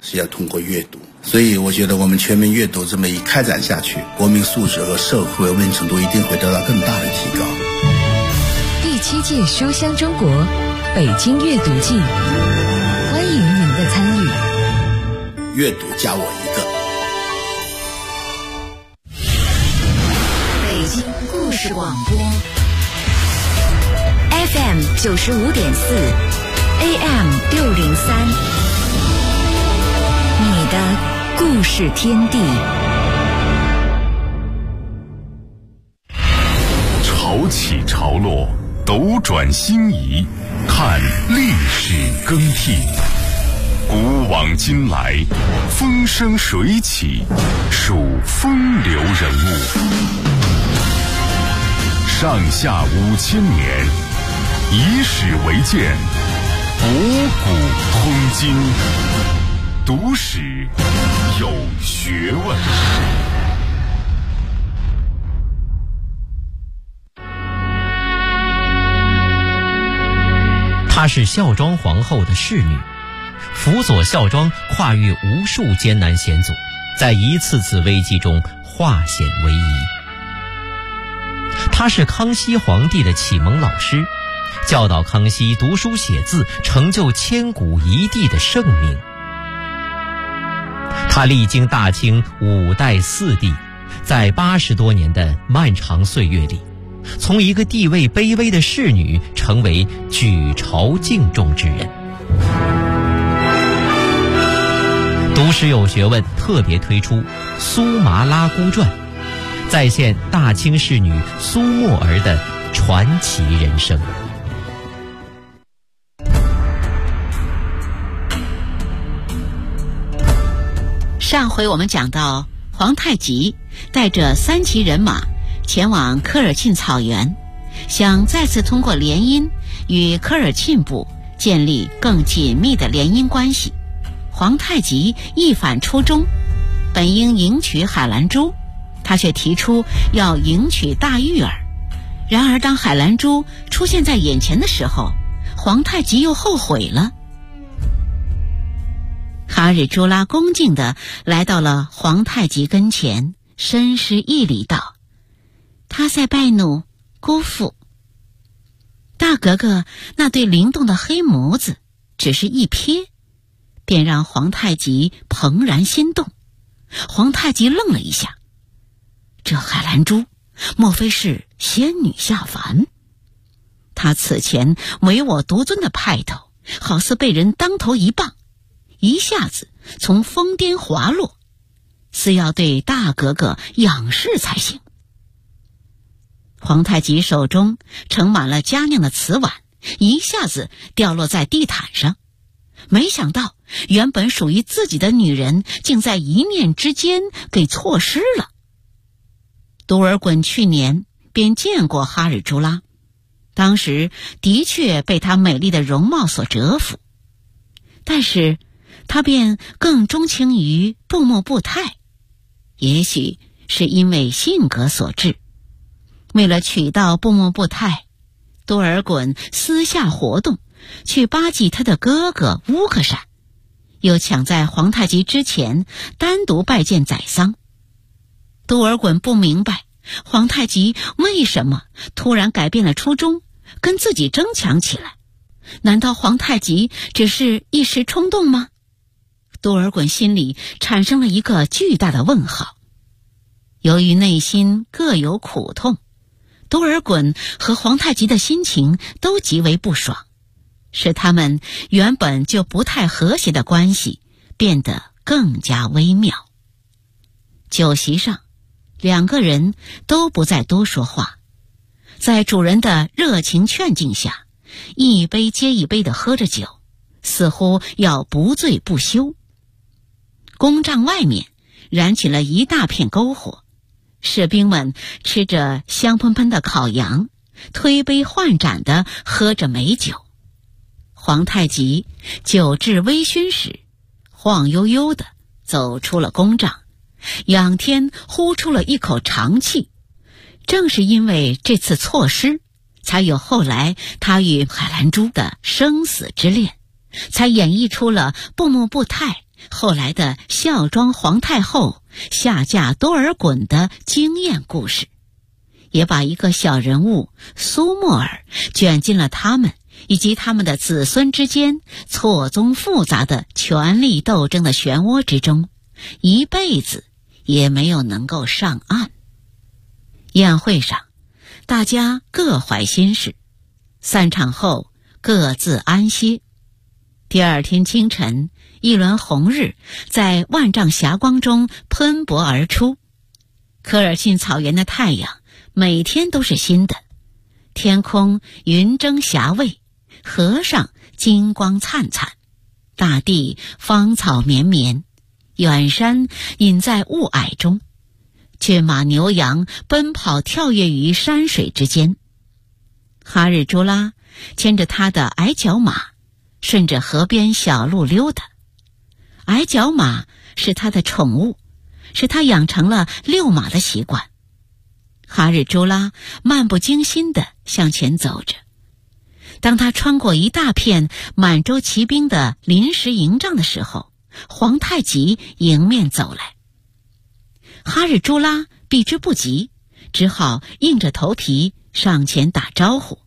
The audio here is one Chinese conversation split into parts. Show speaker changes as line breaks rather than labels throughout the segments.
是要通过阅读。所以我觉得我们全民阅读这么一开展下去，国民素质和社会文明程度一定会得到更大的提高。
第7届书香中国北京阅读季，欢迎您的参与。
阅读加我一个。
北京故事广播 FM 95.4 AM 603，你的故事天地。
潮起潮落，斗转星移，看历史更替。古往今来，风生水起，数风流人物。上下5000年，以史为鉴，博古通今。读史有学问。
她是孝庄皇后的侍女，辅佐孝庄跨越无数艰难险阻，在一次次危机中化险为夷。她是康熙皇帝的启蒙老师，教导康熙读书写字，成就千古一帝的盛名。她历经大清5代4帝，在80多年的漫长岁月里，从一个地位卑微的侍女成为举朝敬重之人。读史有学问特别推出《苏麻拉姑传》，再现大清侍女苏沫儿的传奇人生。
上回我们讲到，皇太极带着3骑人马前往科尔沁草原，想再次通过联姻与科尔沁部建立更紧密的联姻关系。皇太极一反初衷，本应迎娶海兰珠，他却提出要迎娶大玉儿。然而当海兰珠出现在眼前的时候，皇太极又后悔了。哈日朱拉恭敬地来到了皇太极跟前，深施一礼道：“他塞拜努，姑父。”大格格那对灵动的黑眸子只是一瞥，便让皇太极怦然心动。皇太极愣了一下，这海兰珠莫非是仙女下凡？她此前唯我独尊的派头，好似被人当头一棒，一下子从峰巅滑落，似要对大格格仰视才行。皇太极手中盛满了佳酿的瓷碗，一下子掉落在地毯上。没想到原本属于自己的女人，竟在一念之间给错失了。多尔衮去年便见过哈日朱拉，当时的确被她美丽的容貌所折服，但是他便更钟情于布木布泰，也许是因为性格所致。为了娶到布木布泰，多尔衮私下活动，去巴结他的哥哥乌克善，又抢在皇太极之前单独拜见宰桑。多尔衮不明白皇太极为什么突然改变了初衷，跟自己争抢起来。难道皇太极只是一时冲动吗？多尔衮心里产生了一个巨大的问号。由于内心各有苦痛，多尔衮和皇太极的心情都极为不爽，使他们原本就不太和谐的关系变得更加微妙。酒席上，两个人都不再多说话，在主人的热情劝进下，一杯接一杯地喝着酒，似乎要不醉不休。宫帐外面燃起了一大片篝火，士兵们吃着香喷喷的烤羊，推杯换盏地喝着美酒。皇太极酒至微醺时，晃悠悠地走出了宫帐，仰天呼出了一口长气。正是因为这次错失，才有后来他与海兰珠的生死之恋，才演绎出了布木布泰后来的孝庄皇太后下嫁多尔衮的惊艳故事，也把一个小人物苏沫尔卷进了他们以及他们的子孙之间错综复杂的权力斗争的漩涡之中，一辈子也没有能够上岸。宴会上，大家各怀心事，散场后各自安歇。第二天清晨，一轮红日在万丈霞光中喷薄而出。科尔沁草原的太阳每天都是新的，天空云蒸霞蔚，河上金光灿灿，大地芳草绵绵，远山隐在雾霭中，骏马牛羊奔跑跳跃于山水之间。哈日朱拉牵着他的矮脚马，顺着河边小路溜达。矮脚马是他的宠物，使他养成了遛马的习惯。哈日朱拉漫不经心地向前走着。当他穿过一大片满洲骑兵的临时营帐的时候，皇太极迎面走来。哈日朱拉避之不及，只好硬着头皮上前打招呼：“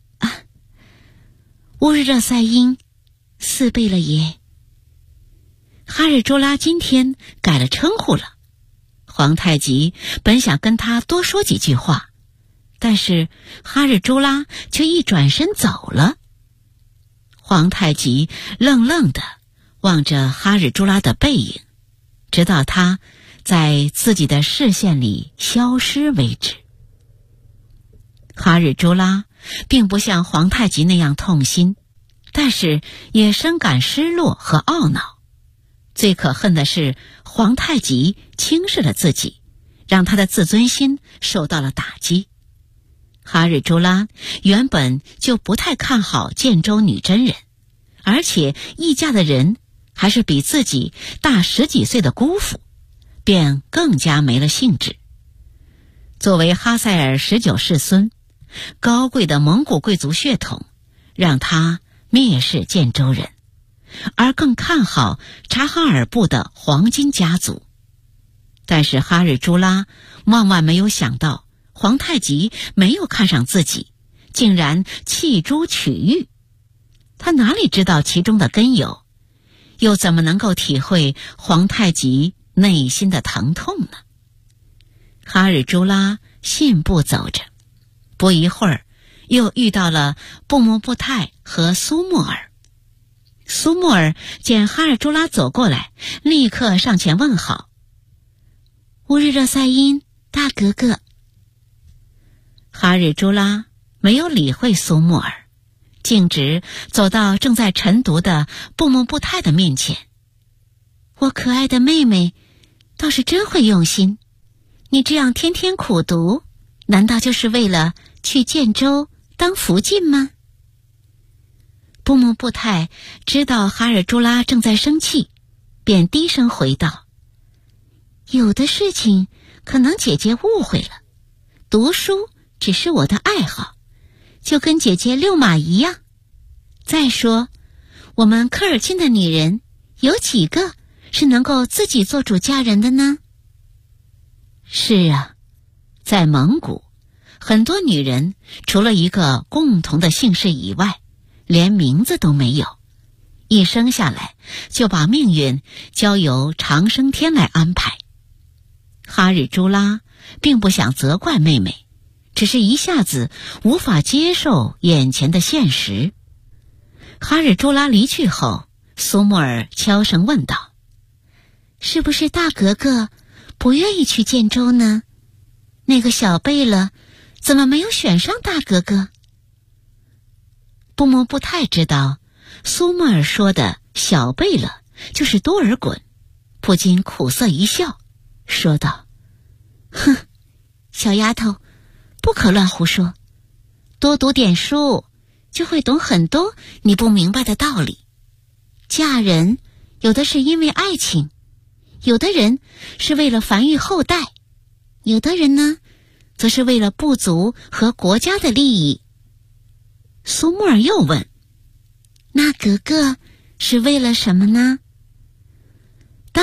乌日热塞因，四贝勒爷。”哈日朱拉今天改了称呼了。皇太极本想跟他多说几句话，但是哈日朱拉却一转身走了。皇太极愣愣地望着哈日朱拉的背影，直到他在自己的视线里消失为止。哈日朱拉并不像皇太极那样痛心，但是也深感失落和懊恼。最可恨的是，皇太极轻视了自己，让他的自尊心受到了打击。哈日朱拉原本就不太看好建州女真人，而且议嫁的人还是比自己大10几岁的姑父，便更加没了兴致。作为哈塞尔19世孙，高贵的蒙古贵族血统让他蔑视建州人，而更看好察哈尔部的黄金家族。但是哈日朱拉万万没有想到，皇太极没有看上自己，竟然弃珠取玉。他哪里知道其中的根由，又怎么能够体会皇太极内心的疼痛呢？哈日朱拉信步走着，不一会儿又遇到了布木布泰和苏沫尔。苏沫尔见哈日朱拉走过来，立刻上前问好：“乌日热塞因，大格格。”哈日朱拉没有理会苏沫尔，径直走到正在晨读的布木布泰的面前。“我可爱的妹妹倒是真会用心，你这样天天苦读，难道就是为了去建州当福晋吗？”布木布泰知道哈日朱拉正在生气，便低声回道：“有的事情可能姐姐误会了，读书只是我的爱好，就跟姐姐遛马一样。再说，我们科尔沁的女人有几个是能够自己做主嫁人的呢？”是啊，在蒙古，很多女人除了一个共同的姓氏以外，连名字都没有，一生下来就把命运交由长生天来安排。哈日朱拉并不想责怪妹妹，只是一下子无法接受眼前的现实。哈日朱拉离去后，苏沫尔悄声问道：“是不是大格格不愿意去建州呢？那个小贝勒怎么没有选上大格格？”布木布泰知道苏沫尔说的小贝勒就是多尔衮，不禁苦涩一笑，说道：“哼，小丫头，不可乱胡说，多读点书就会懂很多你不明白的道理。嫁人有的是因为爱情，有的人是为了繁育后代，有的人呢则是为了部族和国家的利益。”苏沫尔又问：“那格格是为了什么呢？”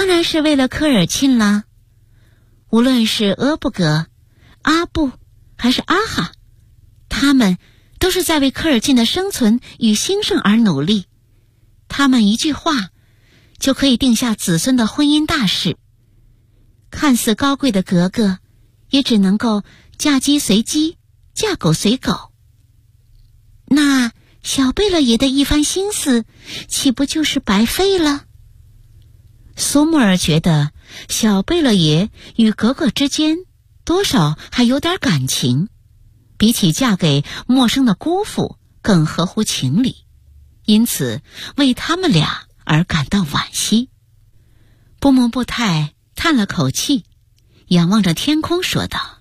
然是为了科尔沁了。无论是阿布格、阿布还是阿哈，他们都是在为科尔沁的生存与兴盛而努力。他们一句话就可以定下子孙的婚姻大事。看似高贵的格格，也只能够嫁鸡随鸡，嫁狗随狗。那小贝勒爷的一番心思，岂不就是白费了？苏木尔觉得小贝勒爷与格格之间多少还有点感情，比起嫁给陌生的姑父更合乎情理，因此为他们俩而感到惋惜。布木布泰叹了口气，仰望着天空说道：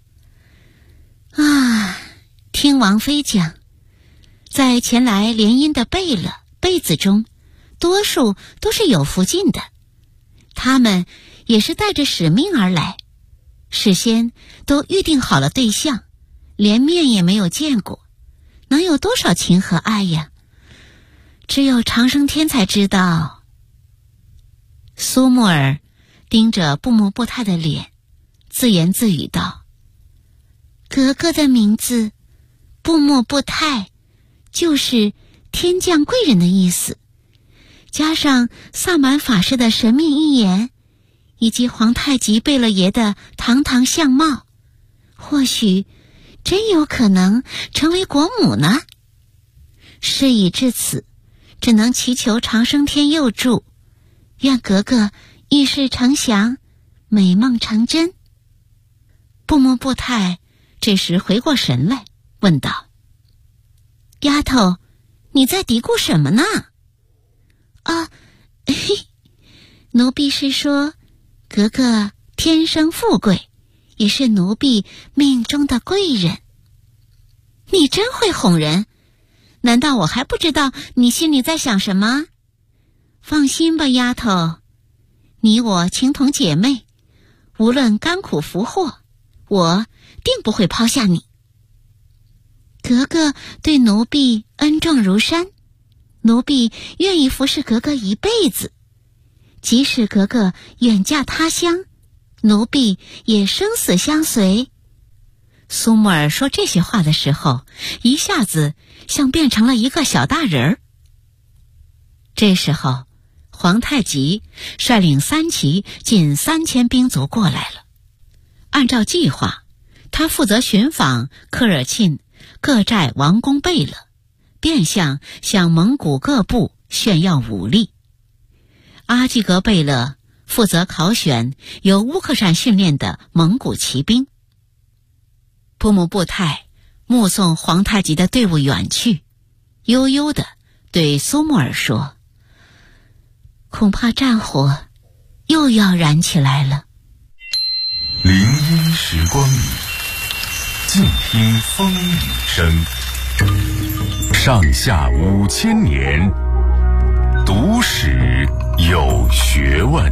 听王妃讲，在前来联姻的贝子中，多数都是有福晋的，他们也是带着使命而来，事先都预定好了对象，连面也没有见过，能有多少情和爱呀？只有长生天才知道。苏木尔盯着布木布泰的脸，自言自语道：格格的名字布木布泰，就是天降贵人的意思，加上萨满法师的神秘预言，以及皇太极贝勒爷的堂堂相貌，或许真有可能成为国母呢。事已至此，只能祈求长生天佑助，愿格格一世成祥，美梦成真。布木布泰这时回过神来，问道：丫头，你在嘀咕什么呢？奴婢是说，格格天生富贵，也是奴婢命中的贵人。你真会哄人，难道我还不知道你心里在想什么？放心吧，丫头，你我情同姐妹，无论甘苦福祸，我定不会抛下你。格格对奴婢恩重如山，奴婢愿意服侍格格一辈子，即使格格远嫁他乡，奴婢也生死相随。苏木尔说这些话的时候，一下子像变成了一个小大人儿。这时候皇太极率领3骑近3000兵卒过来了。按照计划，他负责寻访科尔沁各寨王公贝勒，变相向蒙古各部炫耀武力。阿济格贝勒负责考选由乌克善训练的蒙古骑兵。布木布泰目送皇太极的队伍远去，悠悠地对苏木尔说：恐怕战火又要燃起来了。
林荫时光里，静听风雨声。上下5000年，读史有学问。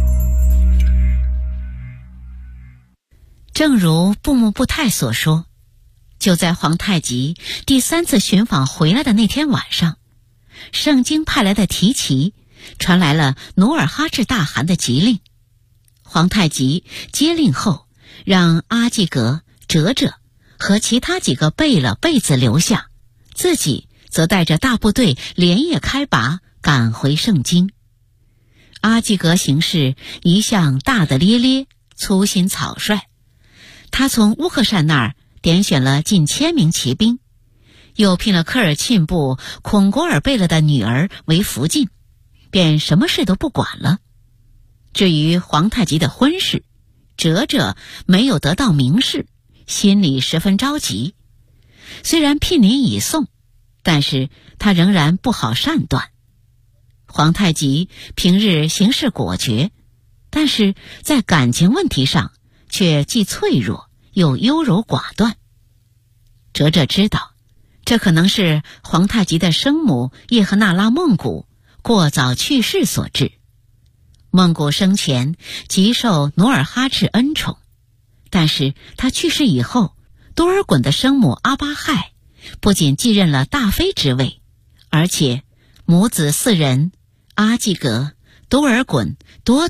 正如布木布泰所说，就在皇太极第3次寻访回来的那天晚上，盛京派来的提旗传来了努尔哈赤大汗的急令。皇太极接令后，让阿济格、哲哲和其他几个贝勒贝子留下，自己则带着大部队连夜开拔，赶回盛京。阿济格行事一向大大咧咧，粗心草率，他从乌克善那儿点选了近1000名骑兵，又聘了科尔沁部孔果尔贝勒的女儿为福晋，便什么事都不管了。至于皇太极的婚事，哲哲没有得到明示，心里十分着急。虽然聘礼已送，但是他仍然不好善断。皇太极平日行事果决，但是在感情问题上却既脆弱又优柔寡断。哲哲知道，这可能是皇太极的生母叶赫那拉孟古过早去世所致。孟古生前极受努尔哈赤恩宠，但是他去世以后，多尔衮的生母阿巴亥不仅继任了大妃之位，而且母子4人阿济格、多尔衮、多多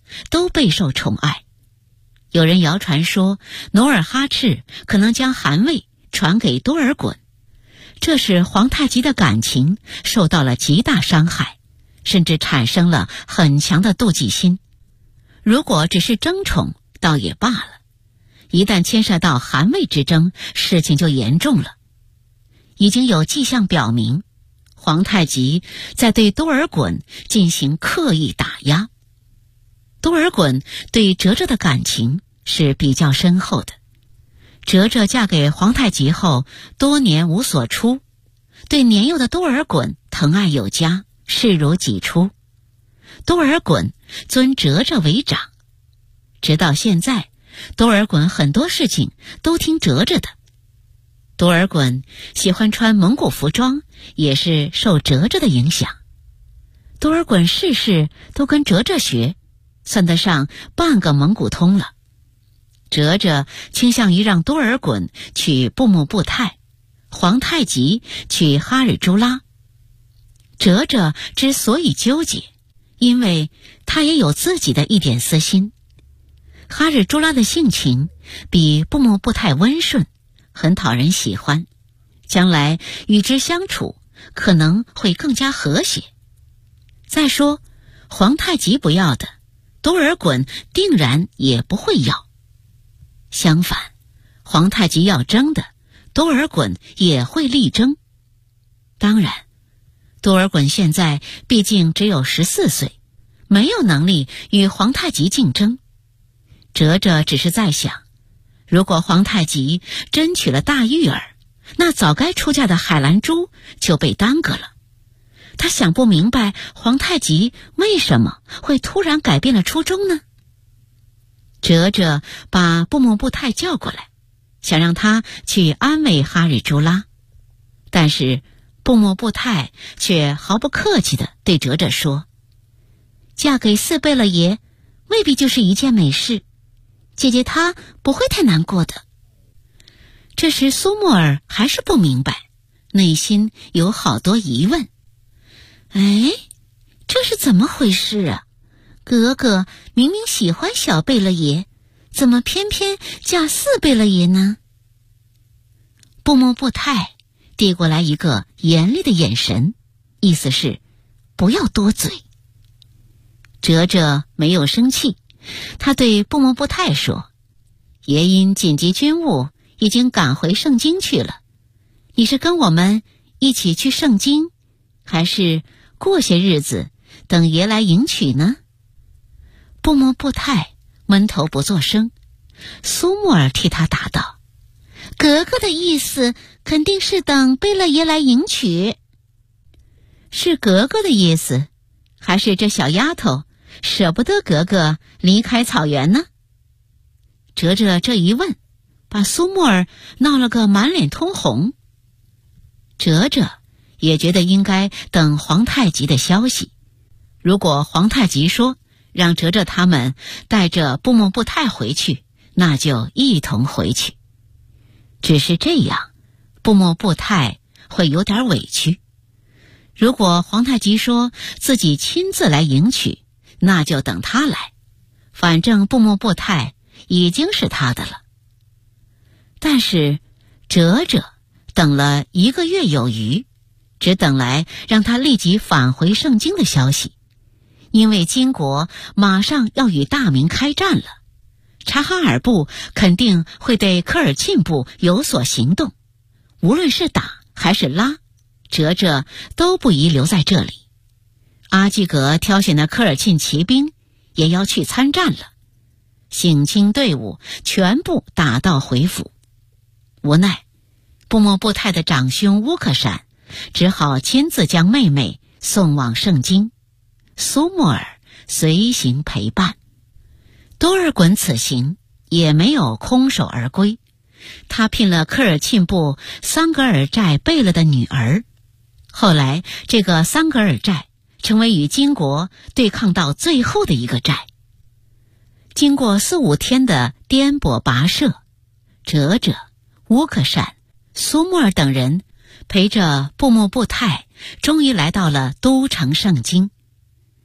都备受宠爱。有人谣传说，努尔哈赤可能将汗位传给多尔衮，这使皇太极的感情受到了极大伤害，甚至产生了很强的妒忌心。如果只是争宠倒也罢了，一旦牵涉到汗位之争，事情就严重了。已经有迹象表明，皇太极在对多尔衮进行刻意打压。多尔衮对哲哲的感情是比较深厚的，哲哲嫁给皇太极后多年无所出，对年幼的多尔衮疼爱有加，视如己出。多尔衮尊哲哲为长，直到现在，多尔衮很多事情都听哲哲的。多尔衮喜欢穿蒙古服装，也是受哲哲的影响。多尔衮事事都跟哲哲学，算得上半个蒙古通了。哲哲倾向于让多尔衮娶布木布泰，皇太极娶哈日朱拉。哲哲之所以纠结，因为他也有自己的一点私心。哈日朱拉的性情比布木布泰温顺，很讨人喜欢，将来与之相处可能会更加和谐。再说，皇太极不要的，多尔衮定然也不会要。相反，皇太极要争的，多尔衮也会力争。当然，多尔衮现在毕竟只有14岁，没有能力与皇太极竞争。哲哲只是在想，如果皇太极真娶了大玉儿，那早该出嫁的海兰珠就被耽搁了。他想不明白皇太极为什么会突然改变了初衷呢？哲哲把布木布泰叫过来，想让他去安慰哈日朱拉，但是布木布泰却毫不客气地对哲哲说，嫁给四贝勒爷未必就是一件美事，姐姐她不会太难过的。这时苏沫儿还是不明白，内心有好多疑问。哎，这是怎么回事啊？格格明明喜欢小贝勒爷，怎么偏偏嫁四贝勒爷呢？布木布泰递过来一个严厉的眼神，意思是不要多嘴。哲哲没有生气，他对布木布泰说，爷因紧急军务已经赶回盛京去了，你是跟我们一起去盛京，还是过些日子等爷来迎娶呢？布木布泰闷头不作声，苏沫儿替他答道，格格的意思肯定是等贝勒爷来迎娶。是格格的意思，还是这小丫头舍不得格格离开草原呢？哲哲这一问，把苏沫儿闹了个满脸通红。哲哲也觉得应该等皇太极的消息，如果皇太极说让哲哲他们带着布木布泰回去，那就一同回去。只是这样，布木布泰会有点委屈。如果皇太极说自己亲自来迎娶，那就等他来，反正布木布泰已经是他的了。但是哲哲等了1个月有余，只等来让他立即返回盛京的消息。因为金国马上要与大明开战了，察哈尔部肯定会对科尔沁部有所行动，无论是打还是拉，哲哲都不宜留在这里。阿济格挑选的科尔沁骑兵也要去参战了，省亲队伍全部打道回府。无奈布木布泰的长兄乌克闪只好亲自将妹妹送往盛京，苏沫儿随行陪伴。多尔衮此行也没有空手而归，他聘了科尔沁部桑格尔寨贝勒的女儿。后来这个桑格尔寨成为与金国对抗到最后的一个寨。经过4、5天的颠簸跋涉，哲哲、乌克闪、苏沫儿等人陪着布木布泰终于来到了都城盛京。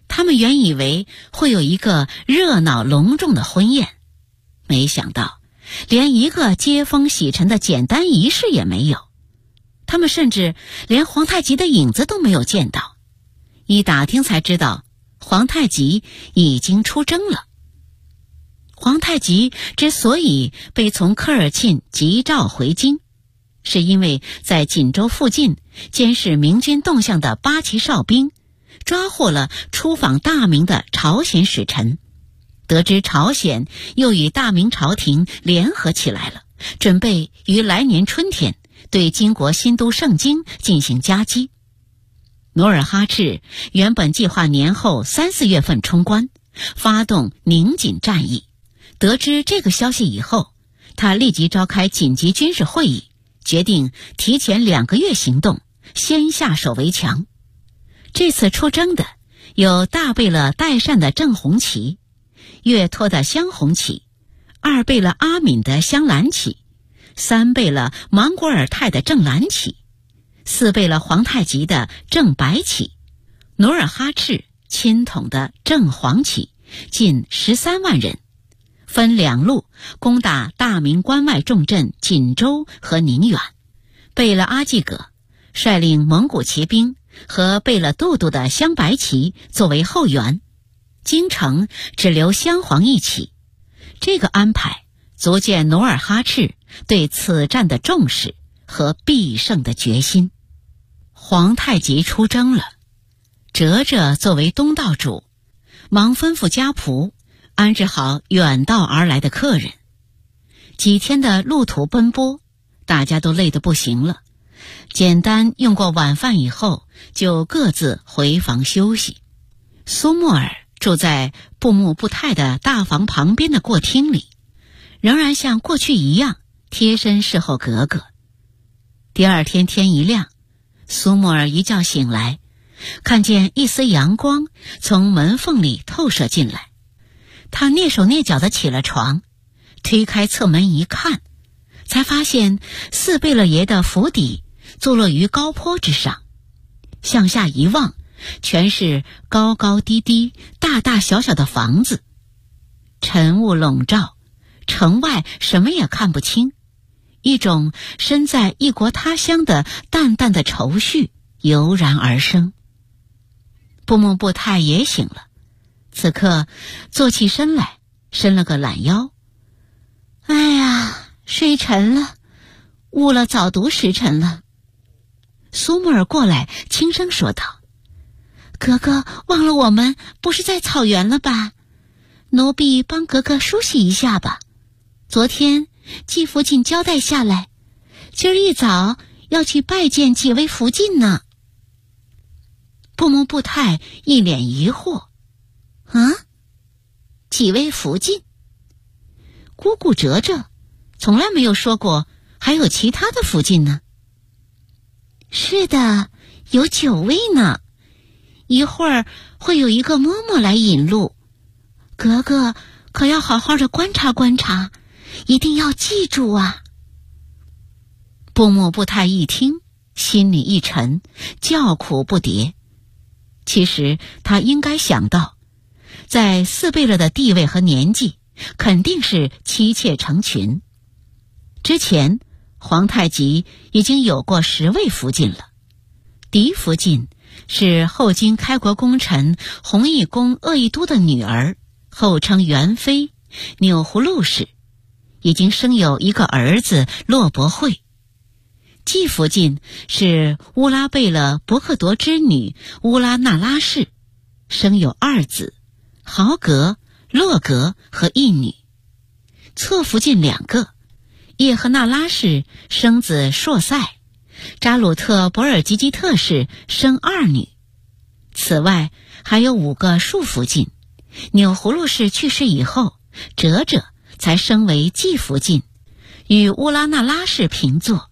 他们原以为会有一个热闹隆重的婚宴，没想到连一个接风洗尘的简单仪式也没有。他们甚至连皇太极的影子都没有见到。一打听才知道，皇太极已经出征了。皇太极之所以被从科尔沁急召回京，是因为在锦州附近监视明军动向的八旗哨兵抓获了出访大明的朝鲜使臣，得知朝鲜又与大明朝廷联合起来了，准备于来年春天对金国新都盛京进行夹击。努尔哈赤原本计划年后3、4月份冲关，发动宁锦战役。得知这个消息以后，他立即召开紧急军事会议，决定提前2个月行动，先下手为强。这次出征的有大贝勒代善的正红旗，岳托的镶红旗，二贝勒阿敏的镶蓝旗，三贝勒莽古尔泰的正蓝旗，四贝勒皇太极的正白旗，努尔哈赤亲统的正黄旗，近13万人，分2路攻打大明关外重镇锦州和宁远。贝勒阿济葛率领蒙古骑兵和贝勒杜度的镶白旗作为后援，京城只留镶黄一旗。这个安排足见努尔哈赤对此战的重视和必胜的决心。皇太极出征了，哲哲作为东道主，忙吩咐家仆安置好远道而来的客人。几天的路途奔波，大家都累得不行了，简单用过晚饭以后，就各自回房休息。苏沫尔住在布木布泰的大房旁边的过厅里，仍然像过去一样贴身侍候格格。第二天天一亮，苏沫尔一觉醒来，看见一丝阳光从门缝里透射进来，他蹑手蹑脚地起了床，推开侧门一看，才发现四贝勒爷的府邸坐落于高坡之上，向下一望，全是高高低低、大大小小的房子，晨雾笼罩，城外什么也看不清，一种身在异国他乡的淡淡的愁绪油然而生。布木布泰也醒了，此刻坐起身来，伸了个懒腰。哎呀，睡沉了，误了早读时辰了。苏沫尔过来轻声说道：格格忘了我们不是在草原了吧？奴婢帮格格梳洗一下吧。昨天季福晋交代下来，今儿一早要去拜见几位福晋呢。布木布泰一脸疑惑：啊，几位福晋？姑姑哲哲从来没有说过还有其他的福晋呢。是的，有9位呢，一会儿会有一个嬷嬷来引路，格格可要好好的观察观察，一定要记住啊。布木布泰一听，心里一沉，叫苦不迭。其实他应该想到，在四贝勒的地位和年纪，肯定是妻妾成群。之前皇太极已经有过10位福晋了。嫡福晋是后金开国功臣弘义公鄂义都的女儿，后称元妃，钮祜禄氏，已经生有一个儿子骆伯惠。继福晋是乌拉贝勒伯克铎之女乌拉那拉氏，生有2子，豪格、洛格和一女。错福晋2个，叶赫那拉氏生子硕塞，扎鲁特博尔吉吉特氏生2女。此外还有5个庶福晋，钮祜禄氏去世以后，哲哲才升为继福晋，与乌拉那拉氏平坐。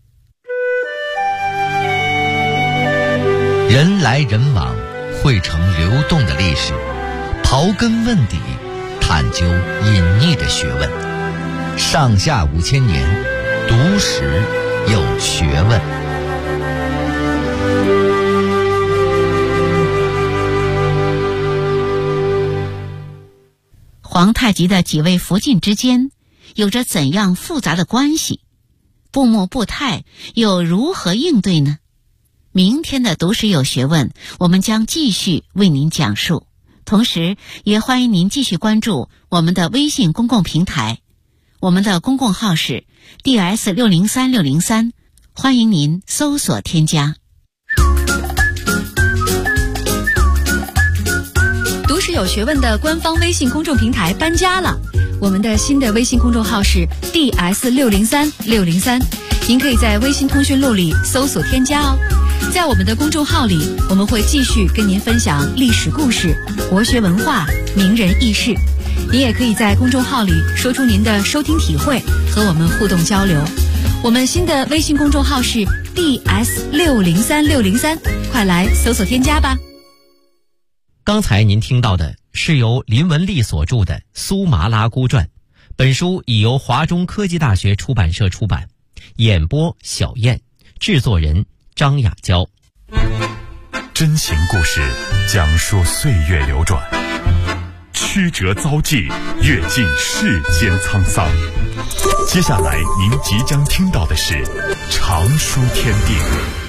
人来人往，汇成流动的历史，刨根问底，探究隐匿的学问。上下5000年，读史有学问。
皇太极的几位福晋之间有着怎样复杂的关系？布木布泰又如何应对呢？明天的读史有学问，我们将继续为您讲述。同时也欢迎您继续关注我们的微信公共平台，我们的公共号是 DS603603，欢迎您搜索添加。
读史有学问的官方微信公众平台搬家了，我们的新的微信公众号是 DS603603，您可以在微信通讯录里搜索添加哦。在我们的公众号里，我们会继续跟您分享历史故事、国学文化、名人轶事。您也可以在公众号里说出您的收听体会，和我们互动交流。我们新的微信公众号是 DS603603，快来搜索添加吧。
刚才您听到的是由林文丽所著的《苏麻拉姑传》，本书已由华中科技大学出版社出版，演播小燕，制作人张雅娇。
真情故事讲述岁月流转，曲折遭际，阅尽世间沧桑。接下来您即将听到的是常书天地。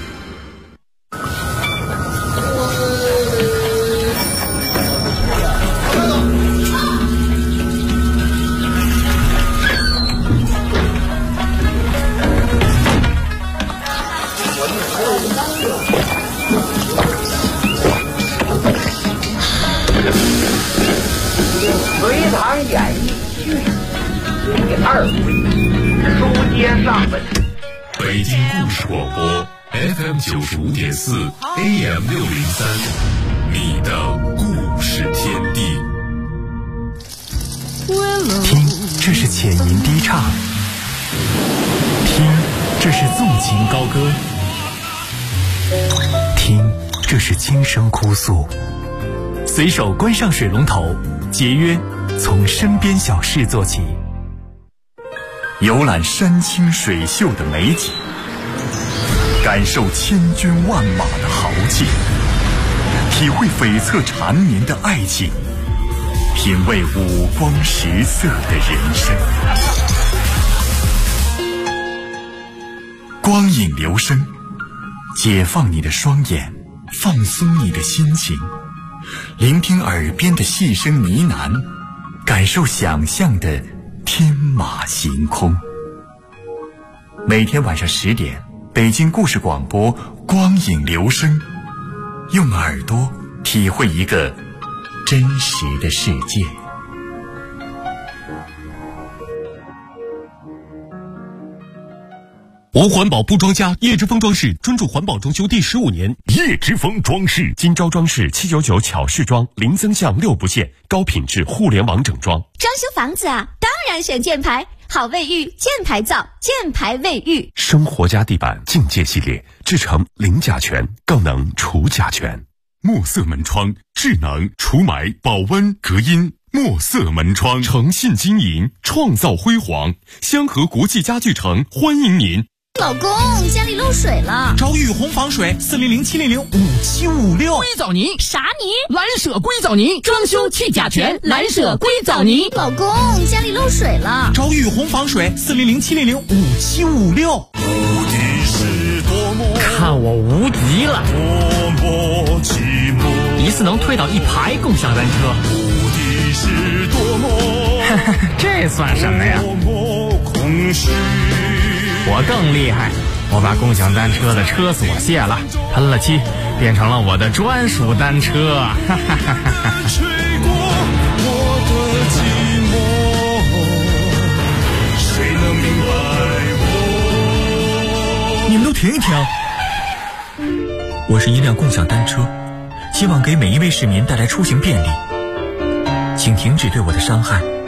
隋唐演义序第2回，书接上文。
北京故事广播 FM95.4 AM603，你的故事天地。
听，这是浅吟低唱；听，这是纵情高歌；听，这是轻声哭诉。随手关上水龙头，节约从身边小事做起。
游览山清水秀的美景，感受千军万马的豪劲，体会悱恻缠绵的爱情，品味五光十色的人生。光影流声，解放你的双眼，放松你的心情，聆听耳边的细声呢喃，感受想象的天马行空。每天晚上10点，北京故事广播光影流声，用耳朵体会一个真实的世界。
无环保不装家，叶之峰装饰专注环保装修第15年。
叶之峰装饰，
今朝装饰799巧饰装，零增项6不限，高品质互联网整装。
装修房子啊，当然选箭牌，好卫浴，箭牌造，箭牌卫浴。
生活家地板境界系列，制成零甲醛，更能除甲醛。
墨色门窗，智能除霾、保温、隔音。墨色门窗，
诚信经营，创造辉煌。香河国际家具城欢迎您。
老公，家里漏水了，
找雨虹防水400-700-5756。
硅藻泥？
啥泥？
蓝舍硅藻泥，装修去甲醛，蓝舍硅藻泥。
老公，家里漏水了，
找雨虹防水400-700-5756。
无敌是多么，
看我无敌了，
多么寂寞，
一次能推倒1排共享单车。
无敌是多么，
这算什么呀？
多么空虚。
我更厉害，我把共享单车的车锁卸了，喷了漆，变成了我的专属单车。哈哈哈哈！
吹过我的寂寞，谁能明白我？
你们都停一停！我是一辆共享单车，希望给每一位市民带来出行便利，请停止对我的伤害，